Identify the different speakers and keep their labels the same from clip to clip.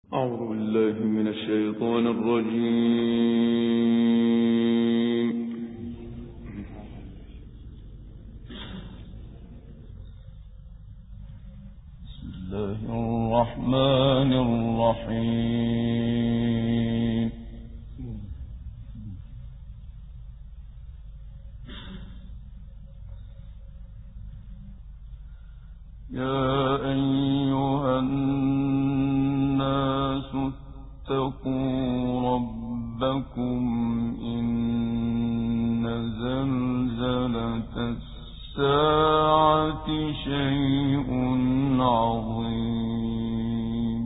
Speaker 1: أعوذ بالله من الشيطان الرجيم. بسم الله الرحمن الرحيم. يا أيها الناس اتقوا ربكم إن زلزلة الساعة شيء عظيم.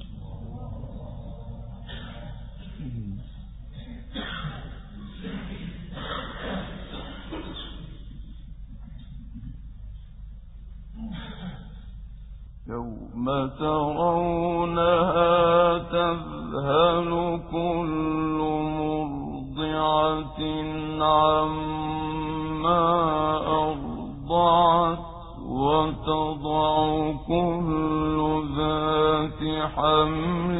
Speaker 1: يوم ترونها تذهل كل مرضعة عما أرضعت وتضع كل ذات حمل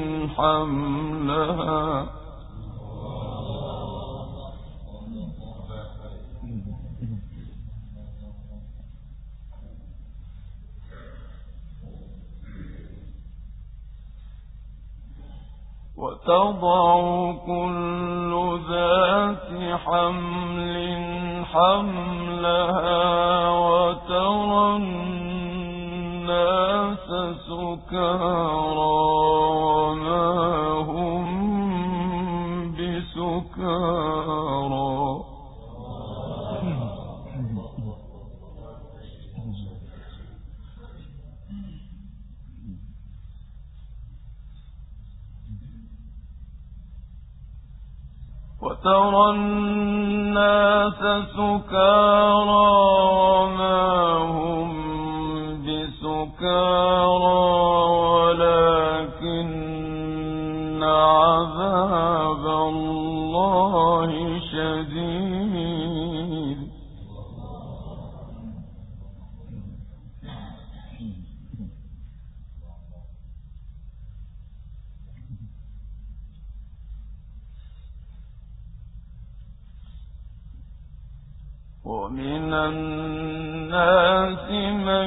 Speaker 1: حملها وترى الناس سكارى وما هم بسكارى ولكن عذاب الله شديد. ومن الناس من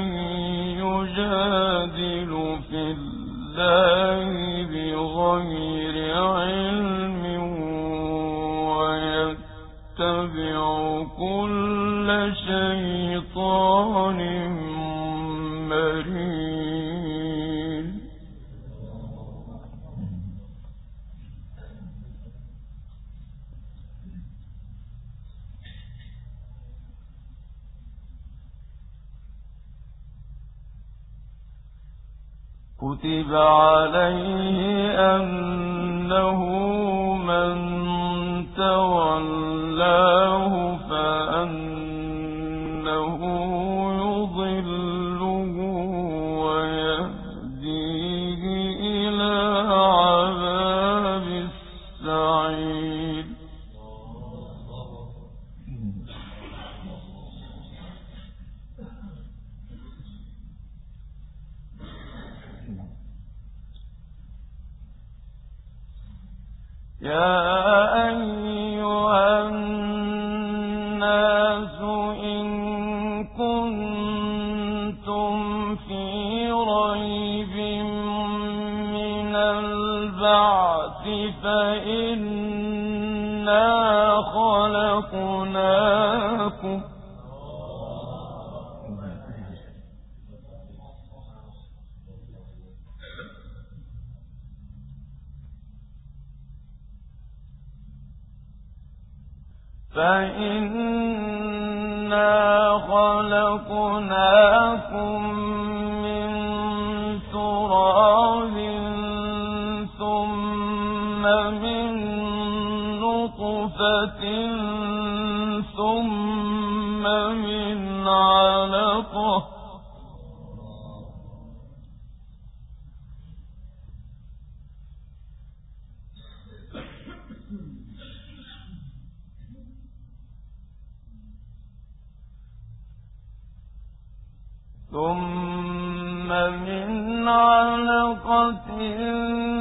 Speaker 1: يجادل في الله بغير علم ويتبع كل شيطان مريد. كتب عليه أنه من تولاه فأنه يضله ويهديه إلى عذاب السعير. يا أيها الناس إن كنتم في ريب من البعث فإنا خلقناكم من تراب ثم من نطفة ثم من علقة ثم من علقة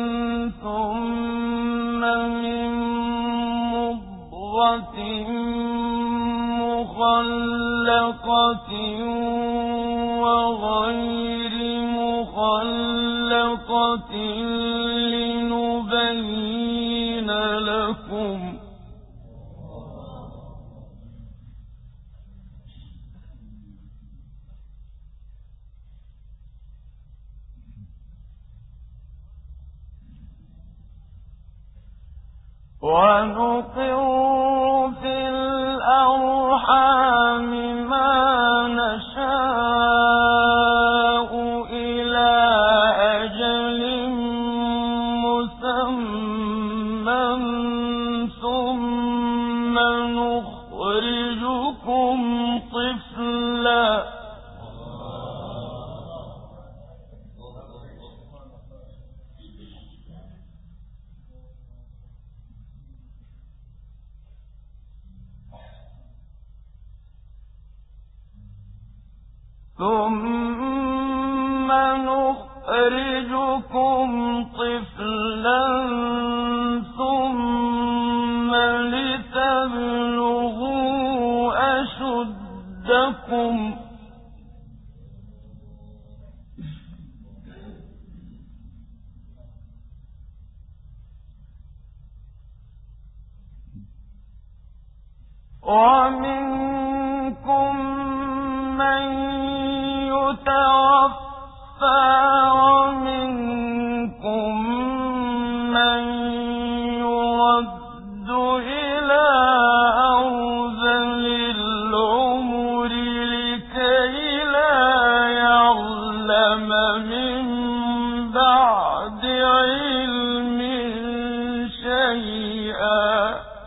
Speaker 1: ثم من مضغة مخلقة وغير مخلقة لنبين لكم ونقر في الأرحام ما نشاء إلى أجل مسمى ثم نخرجكم طفلا ثم لتبلغوا أشدكم ومنكم من يتوفى ومنكم من يرد إلى أرذل العمر لكي لا يعلم من بعد علم شيئا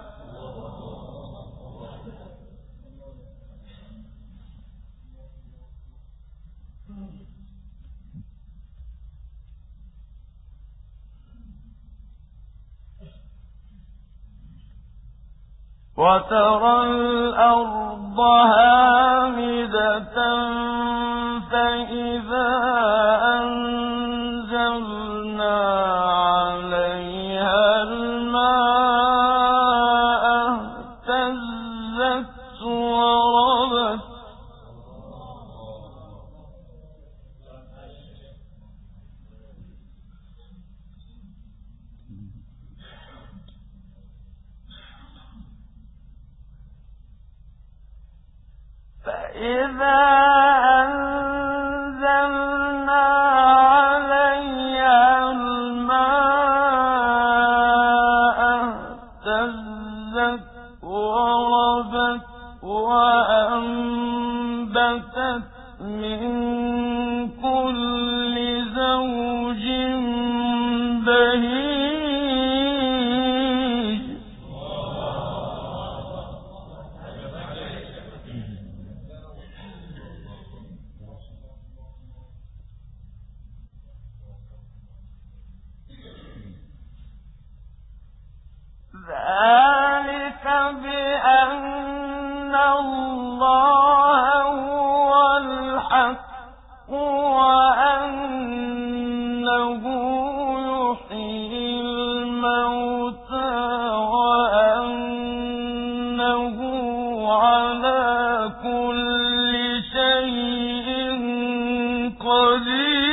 Speaker 1: وترى الأرض هامدة فإذا أنزلنا عليها الماء اهتزت وربت فإذا أنزلنا عليها الماء اهتزت وربت وأنبتت من كل زوج بهيج ذلك بأن الله هو الحق وأنه يحيي الموتى وأنه على كل شيء قدير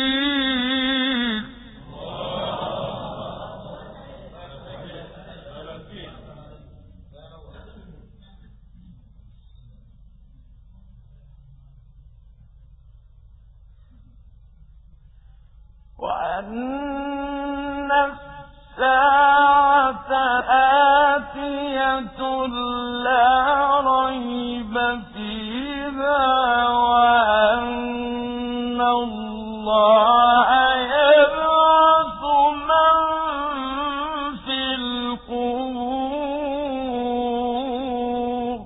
Speaker 1: وأن الساعة آتية لا ريب فيها وأن الله يبعث من في القبور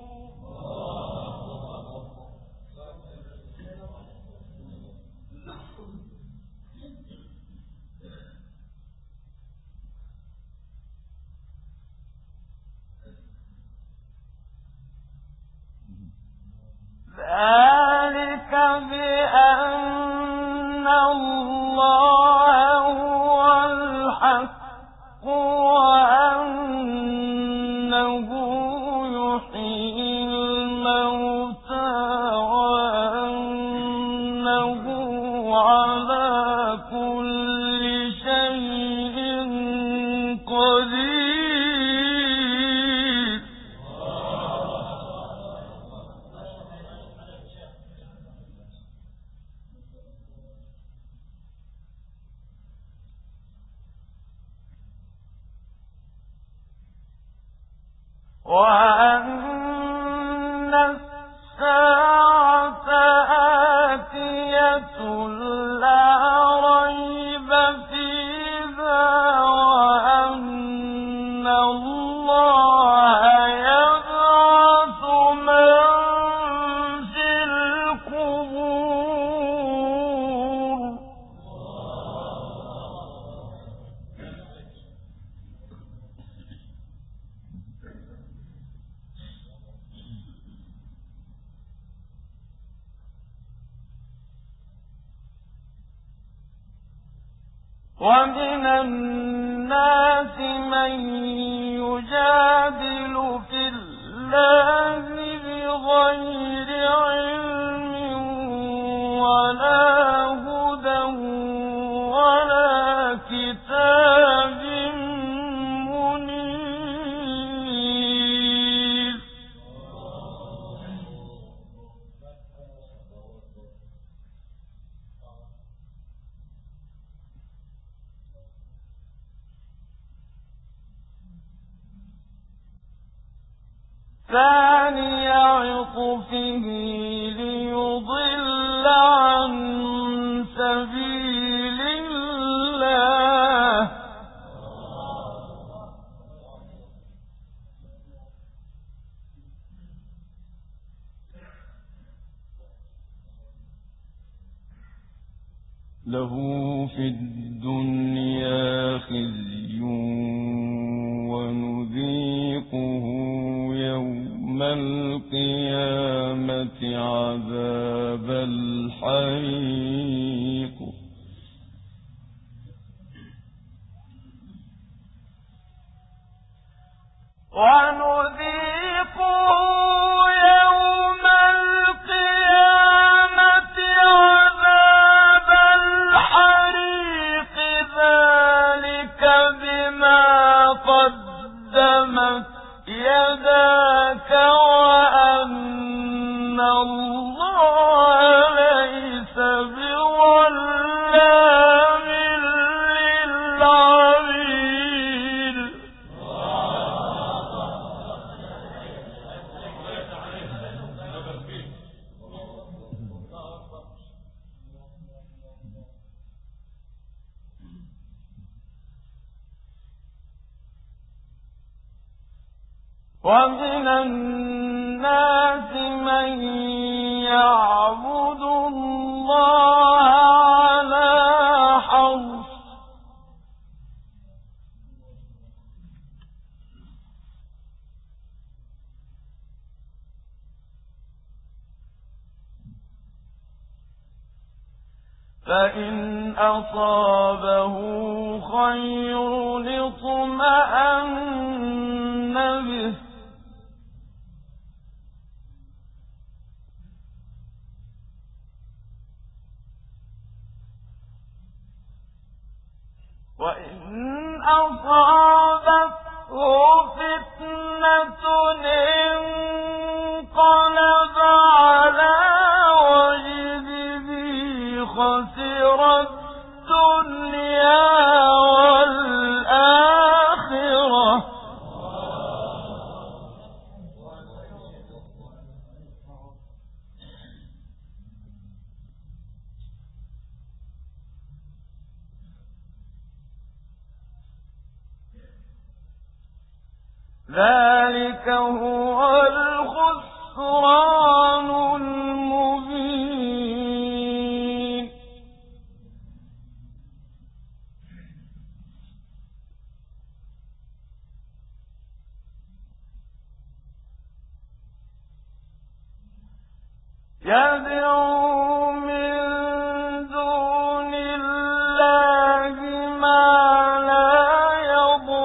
Speaker 1: ذلك بأن الله هو الحق وأنه يحيي الموتى وأنه على كل شيء قدير. وأن الساعة آتية لا ريب فيها وأن الله يبعث من في القبور. ومن الناس من يجادل في الله بغير علم ولا هدى ولا كتاب منير. ثاني عطفه ليضل عن سبيل الله له في الدنيا خزي ونذيقه يوم القيامة عذاب الحريق. ونذيقه يوم القيامة عذاب الحريق ذلك بما قدمت يداك وأن الله ليس بظلام للعبيد. ومن الناس من يعبد الله على حرف فإن أصابه خير اطمأن به وإن أصابته فتنة انقلب على وجهه خسر الدنيا والآخرة ذلك هو الخسران المبين. يدعو من دون الله ما لا يضر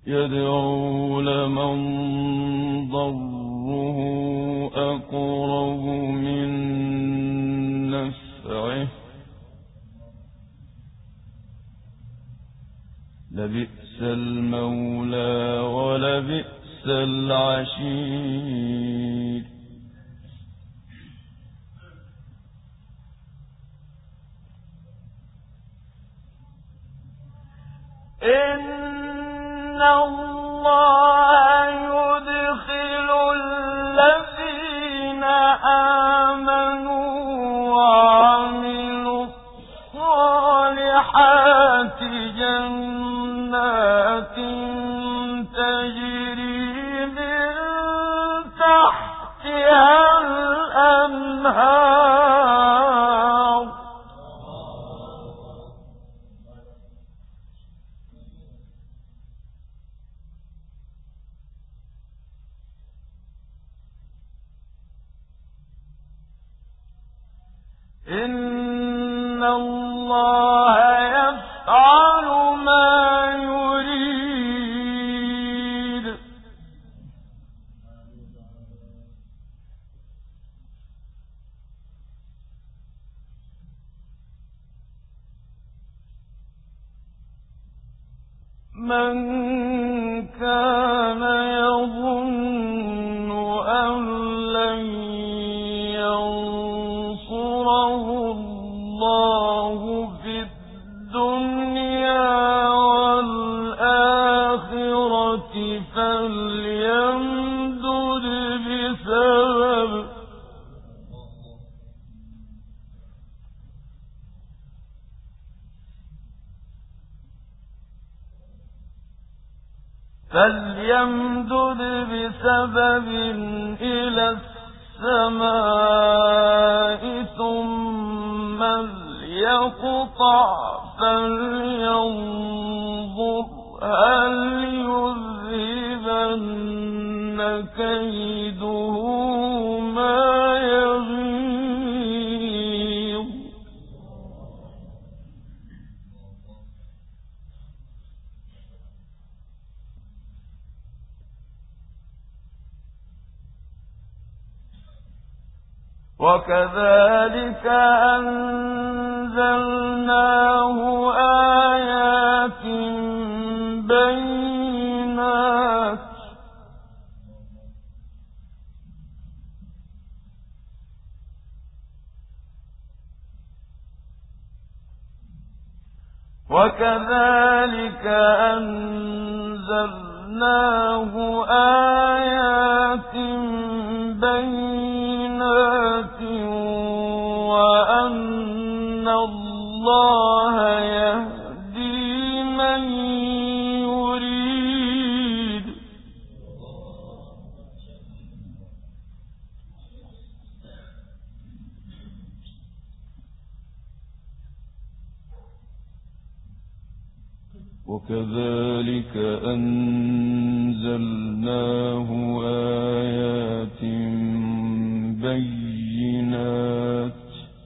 Speaker 1: يدعو لمن ضره أقرب من نفعه لبئس المولى ولبئس العشير إن الله يدخل الذين آمنوا وعملوا الصالحات جنات تجري من تحتها الأنهار إن الله يفعل ما يريد من كان يظن أن لن ينصره الله في الدنيا والآخرة فليمدد بسبب إلى السماء ثم ليقطع فلينظر هل يذهبن كيده ما يغيظ وكذلك أنزلناه آيات بينات وأن الله يهدي من يريد وكذلك أنزلناه آيات بينات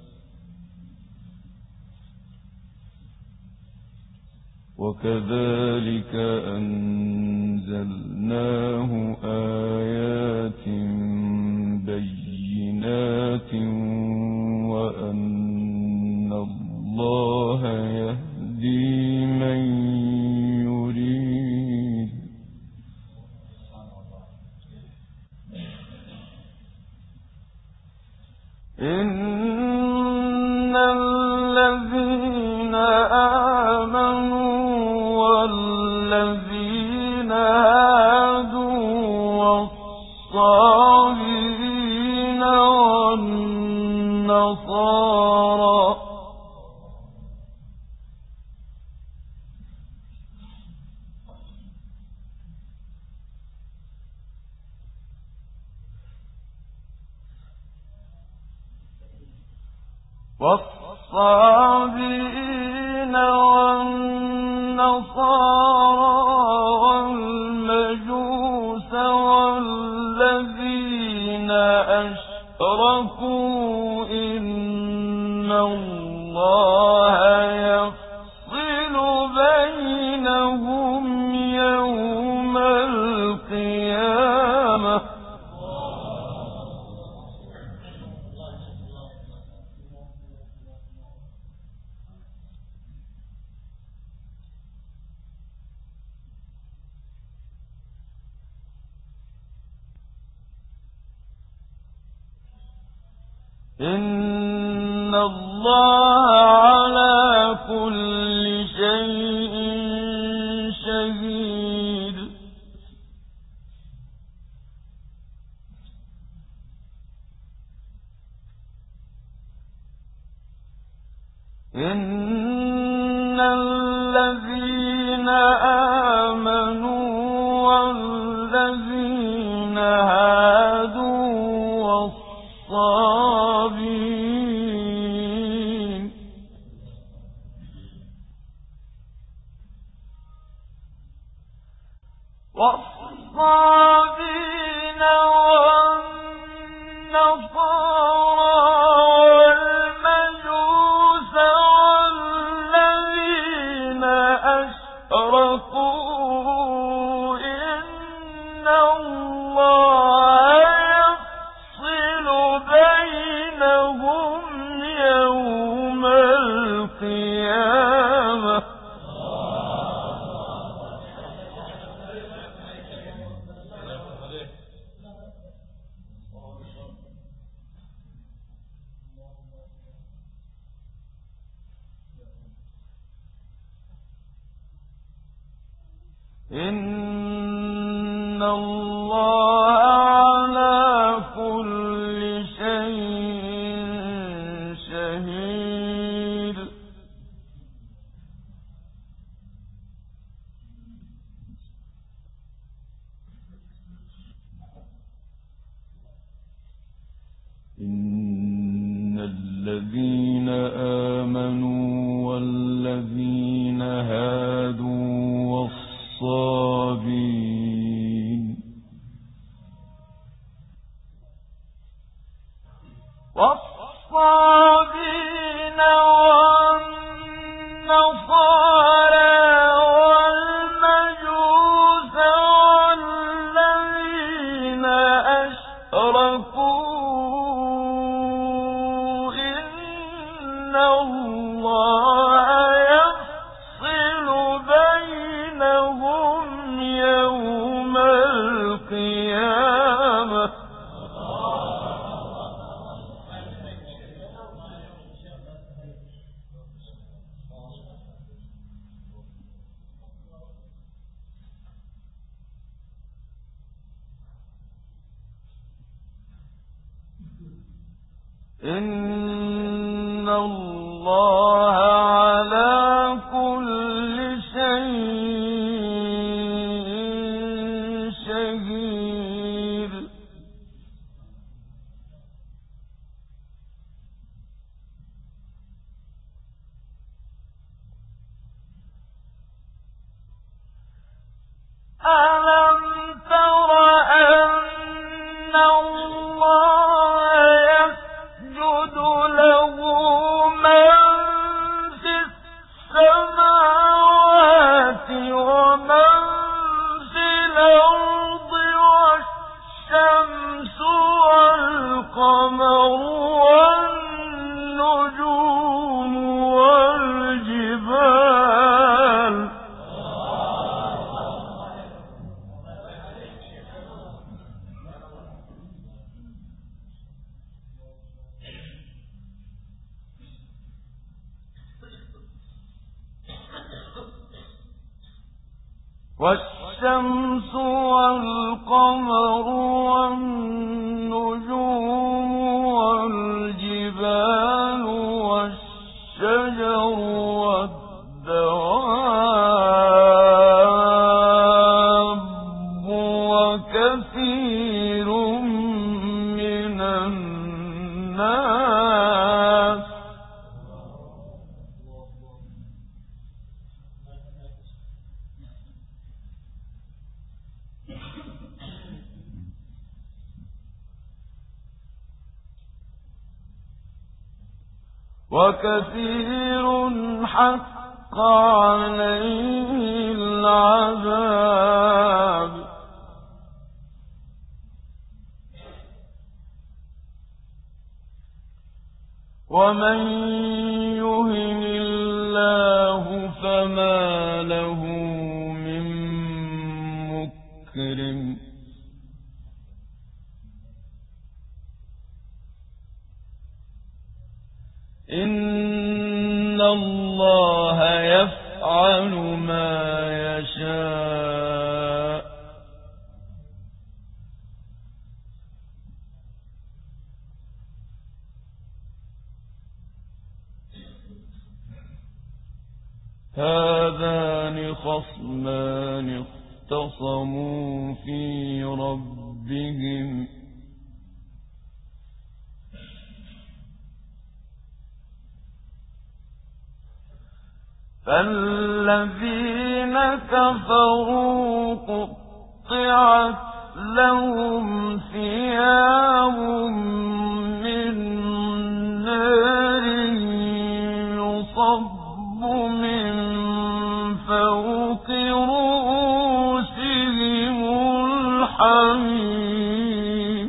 Speaker 1: وأن الله يهدي من يريد إن الذين آمنوا والذين هادوا والصابئين والنصارى والمجوس والذين أشركوا إن الله يفصل بينهم يوم إن الله على كل شيء شهيد إن الذين آمنوا والذين هادوا والصابين والمجوس والذين أشركوا إن الله يفصل بينهم يوم القيامة إن الله على كل شيء شهيد إن الذين آمنوا والذين هادوا والصابين والنصارى والمجوس والذين أشركوا إن الله يفصل بينهم يوم القيامة إن الله على كل شيء شهيد ألم تر أن الله يسجد له من في السماوات ومن في الأرض والشمس والقمر والنجوم والجبال والشمس والقمر والنجوم والجبال والشجر والدواب وكثير من الناس وكثير حق عليه العذاب ومن يهن الله فما له من مكرم إن الله يفعل ما يشاء. هذان خصمان اختصموا في ربهم فالذين كفروا قطعت لهم ثياب من نار يصب من فوق رؤوسهم الحميم.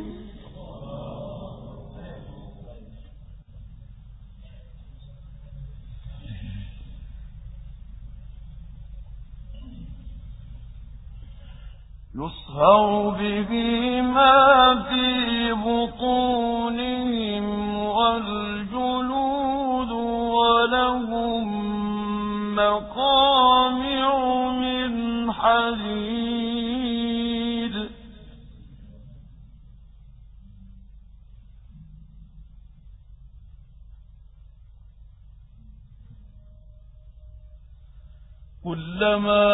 Speaker 1: يصهر به ما في بطونهم والجلود ولهم مقامع من حديد. كلما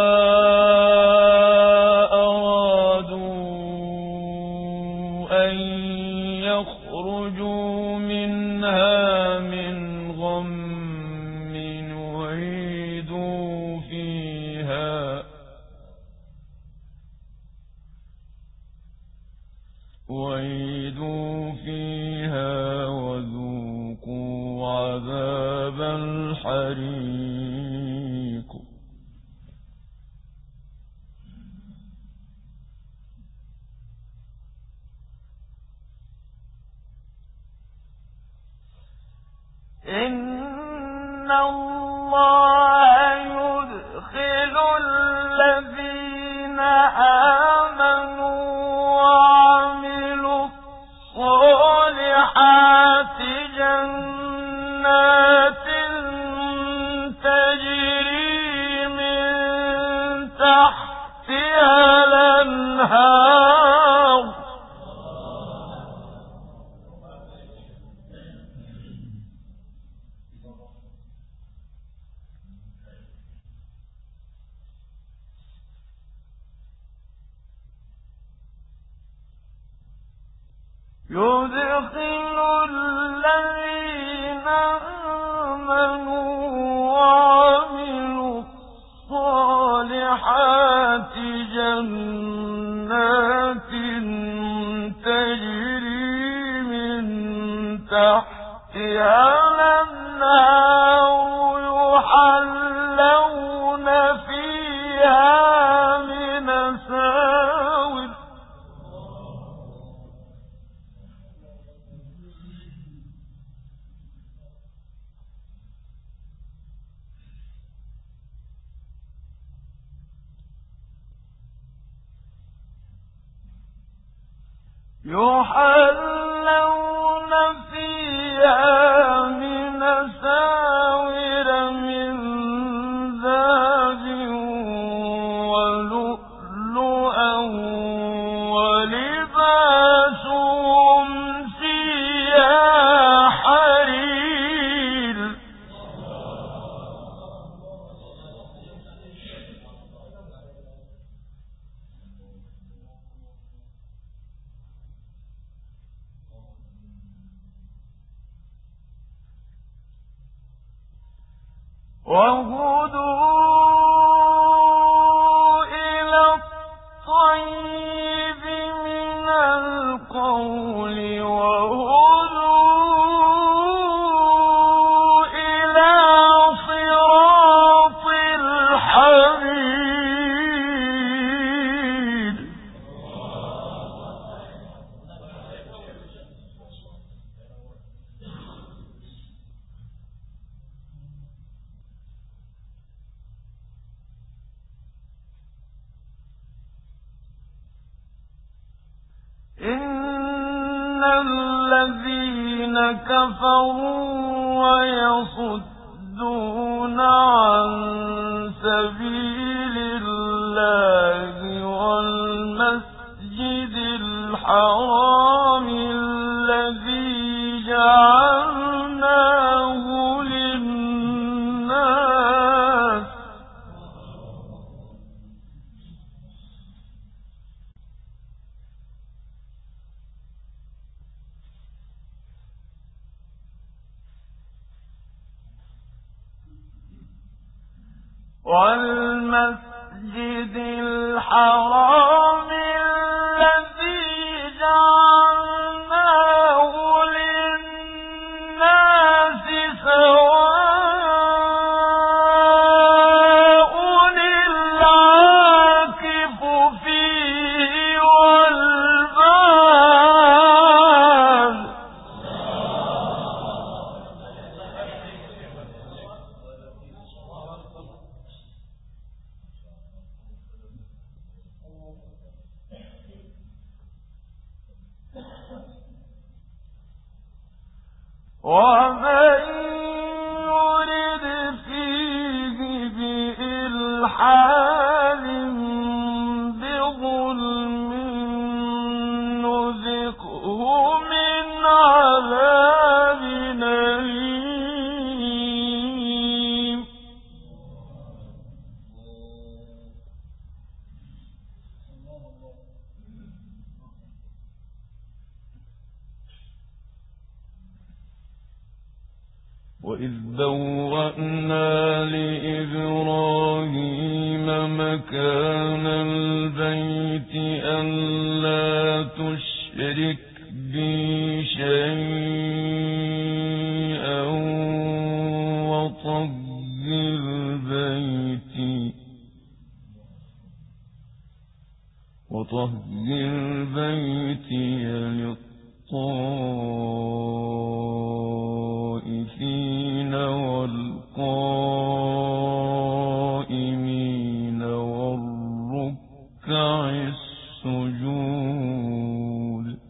Speaker 1: يخرجوا منها من غم أعيدوا فيها وذوقوا عذاب الحريق. إن الله يدخل الذين آمنوا وعملوا الصالحات جنات تجري من تحتها الأنهار يدخل الذين آمنوا وعملوا الصالحات جنات تجري من تحتها الأنهار يحلون فيها من أساور من ذهب ولؤلؤا ولباسهم فيها حرير. وهدوا إلى الطيب من القول وهدوا إلى صراط الحميد. إن الذين كفروا ويصدون عن سبيل الله والمسجد الحرام الذي جعلناه للناس والمسجد الحرام الذي جعلناه للناس سواء العاكف فيه والباد ومن يرد فيه بإلحاد بظلم نذقه من عذاب أليم وإذ بوأنا لإبراهيم مكان البيت ألا تشرك بي شيئا وطهر بيتي للطائفين والقائمين والركع السجود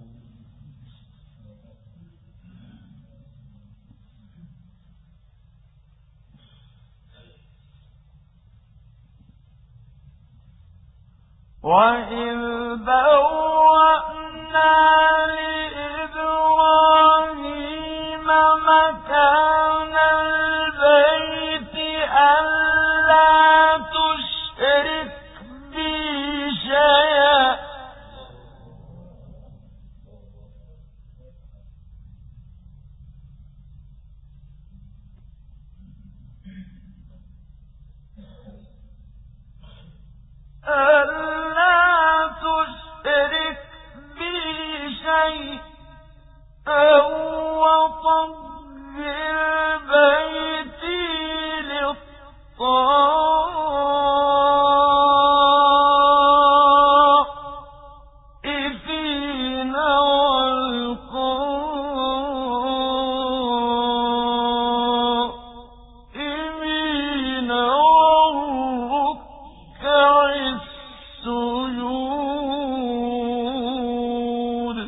Speaker 1: وإذ بوأنا لإبراهيم مكان البيت ألا تشرك بي شيئا وطهر بيتي للطائفين والقائمين والركع السجود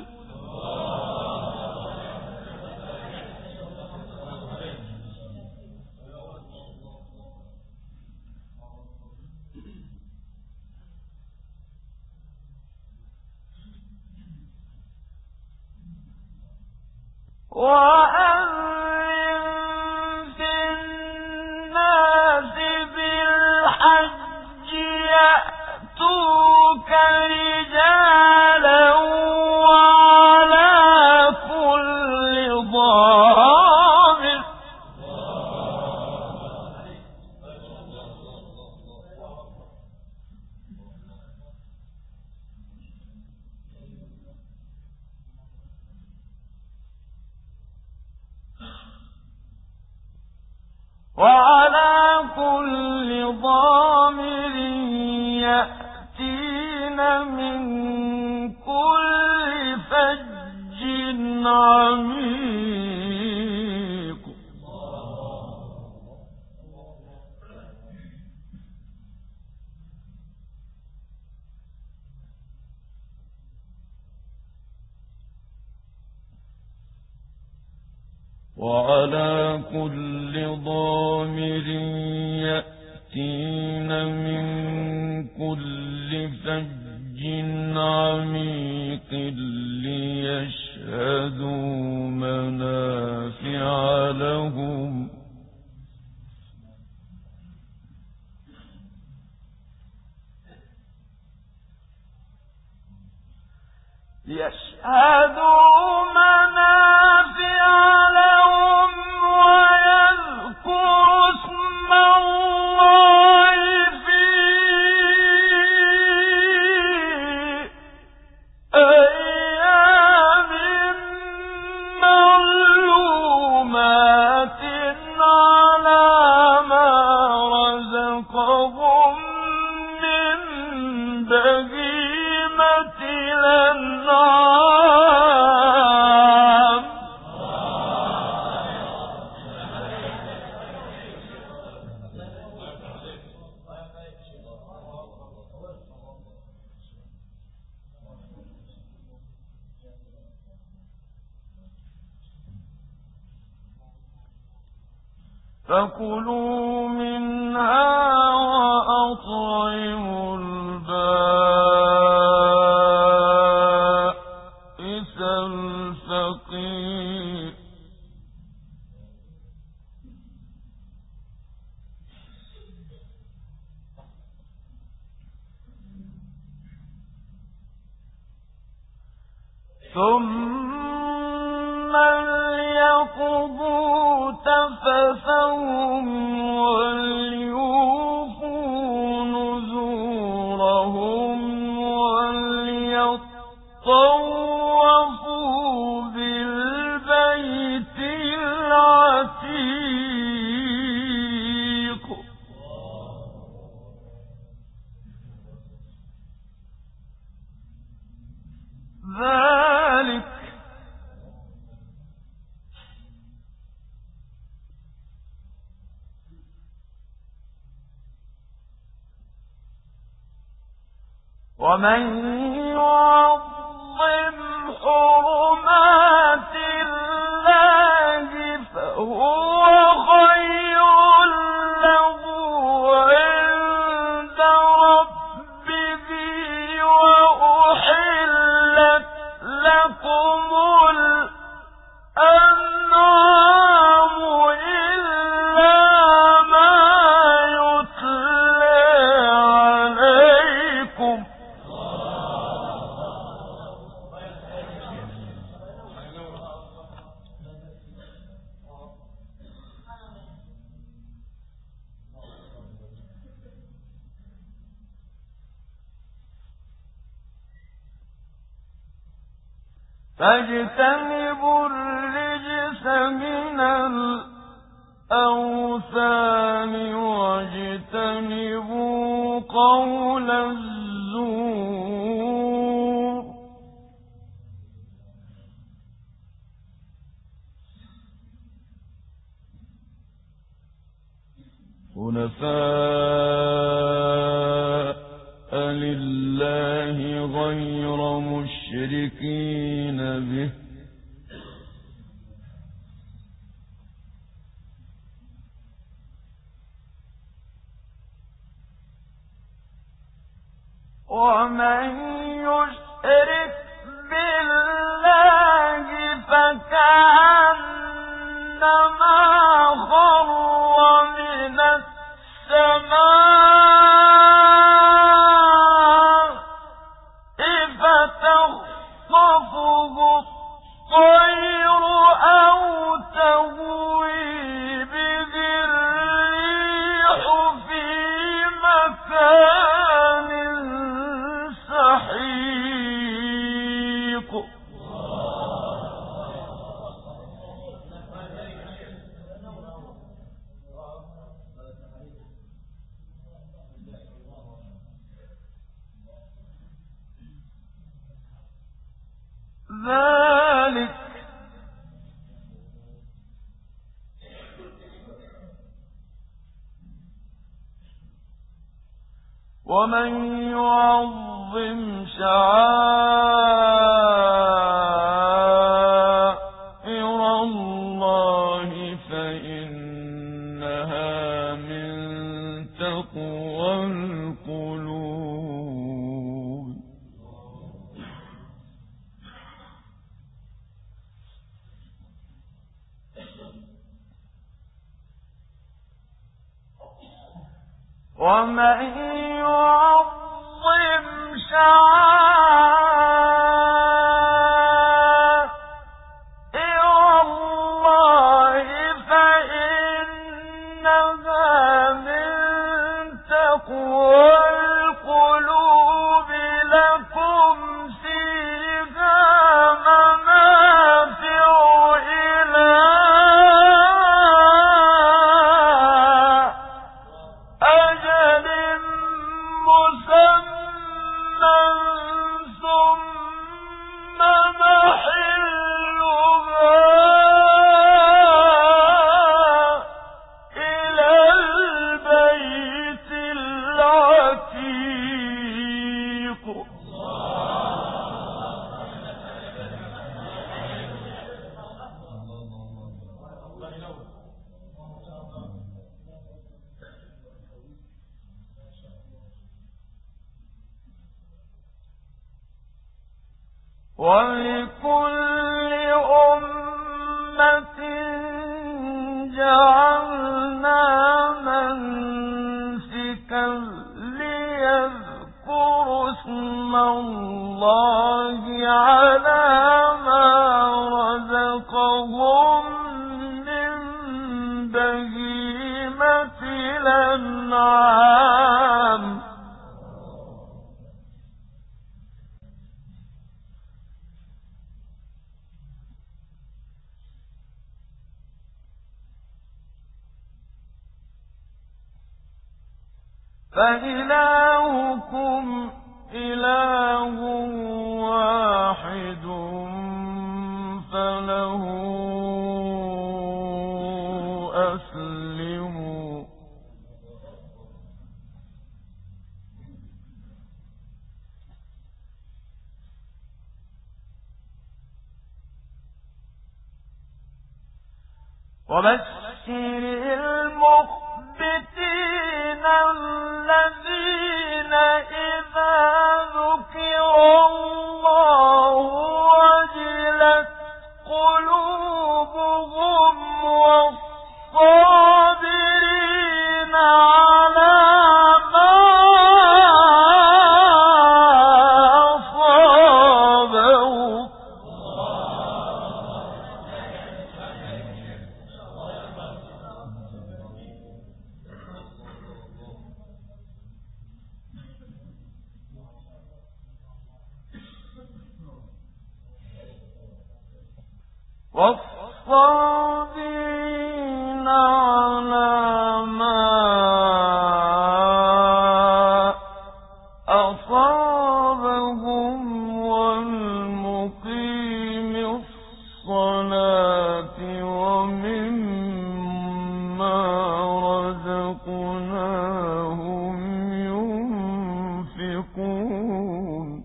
Speaker 1: وأذن في الناس بالحج يأتوك رجالا وعلى كل ضامر يأتين من كل فج عميق وعلى كل ضامر يأتين من كل فج عميق ليشهدوا منافع لهم ويذكروا اسم الله في أيام معلومات على ما رزقهم من بهيمة الأنعام فكلوا منها وأطعموا البائس الفقير ثم ليقضوا تفثهم وليوفوا نذورهم وليطوفوا بالبيت العتيق ذلك ومن يعظم حرمات الله فهو خير له عند ربه وأحلت لكم الأنعام إلا ما يتلى عليكم فاجتنبوا الرجس من الأوثان واجتنبوا قول الزور حنفاء لله غير مشركين به ومن يشرك بالله فكأنما خر من السماء فتخطفه الطير أو تهوي به الريح في مكان سحيق ذلك ومن يعظم شعائر الله القلوب. ومن يعظم شعائر الله فإنها من تقوى القلوب. لكم فيها منافع إلى أجل مسمى ثم محلها إلى البيت العتيق. ولكل أمة جعلنا منسكا ليذكروا اسم الله على ما رزقهم من بهيمة الأنعام. فإلهكم إله واحد فله أسلموا. وبشر المخبتين الذين إذا ذكر الله وجلت قلوبهم والصابرين على ما أصابهم. والصابرين على ما أصابهم والمقيم الصلاة ومما رزقناهم ينفقون.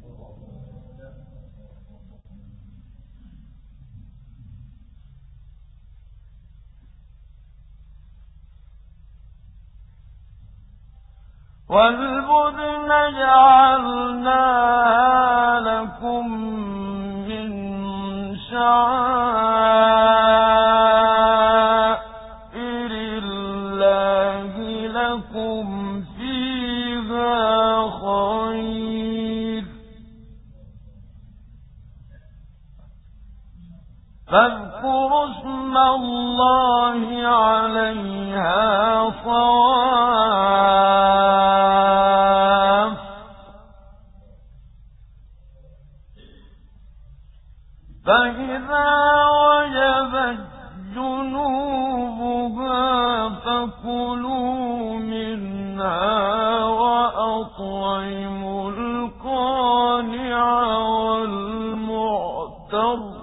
Speaker 1: والبدن جعلناها لكم من شعائر الله لكم فيها خير فاذكروا اسم الله عليها صواف فإذا وجبت جنوبها فكلوا منها وأطعموا القانع والمعتر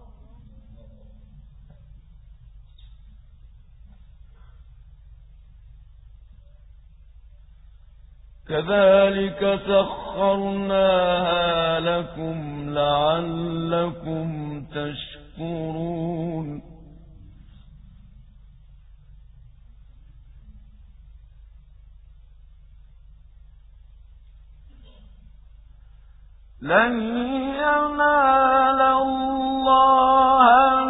Speaker 1: كذلك سخرناها لكم لعلكم تشكرون. لن ينال الله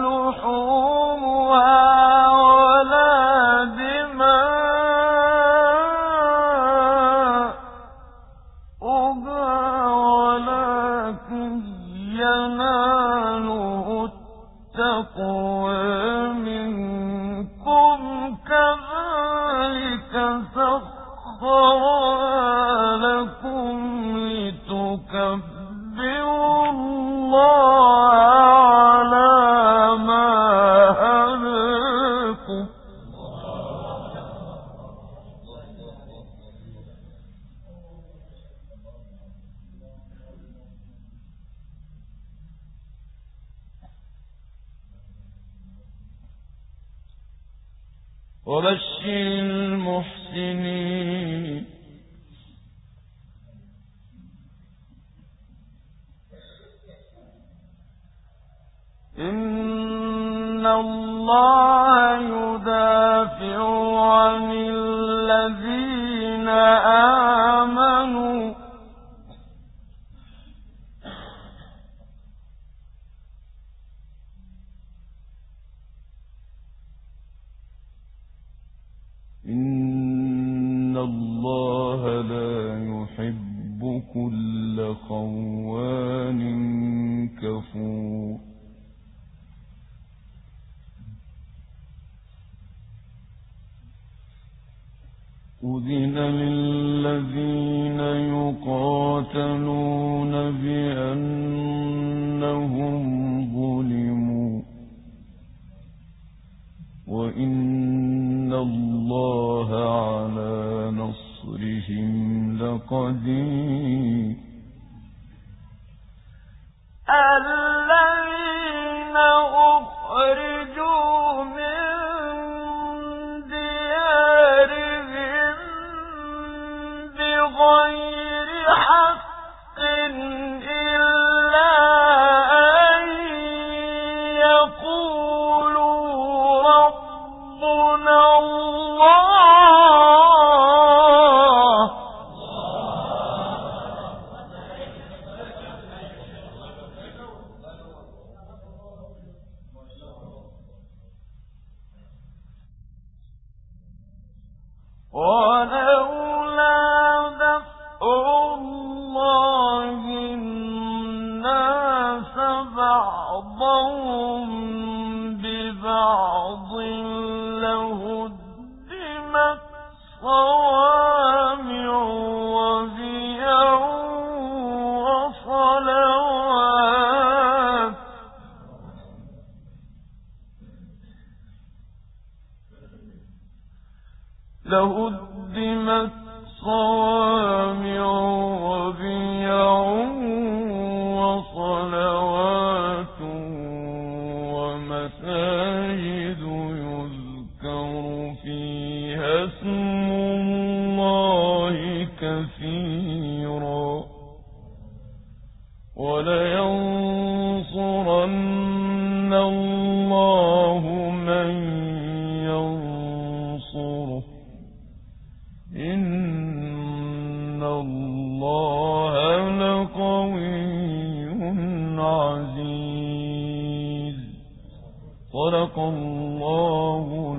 Speaker 1: لحومها ولا دماؤها ولكن يناله التقوى منكم كذلك سخرها لكم لتكبروا الله على ما هداكم وبشر المحسنين إن الله يدافع عن الذين آمنوا إن الله لا يحب كل خوان كفور أذن للذين يقاتلون بأنهم ظلموا وإن الله على نصرهم لقدير الذين أخرجوا من ديارهم بغير حق إلا أن يقولوا ربنا الله ولولا دفع الله الناس بعضهم ببعض لهدمت صوامع وبيع وصلوات لهدمت صوامع وبيع وصلوات ومساجد يذكر فيها اسم الله كثيرا ولينصرن الله من ينصره إن الله لقوي عزيز صدق الله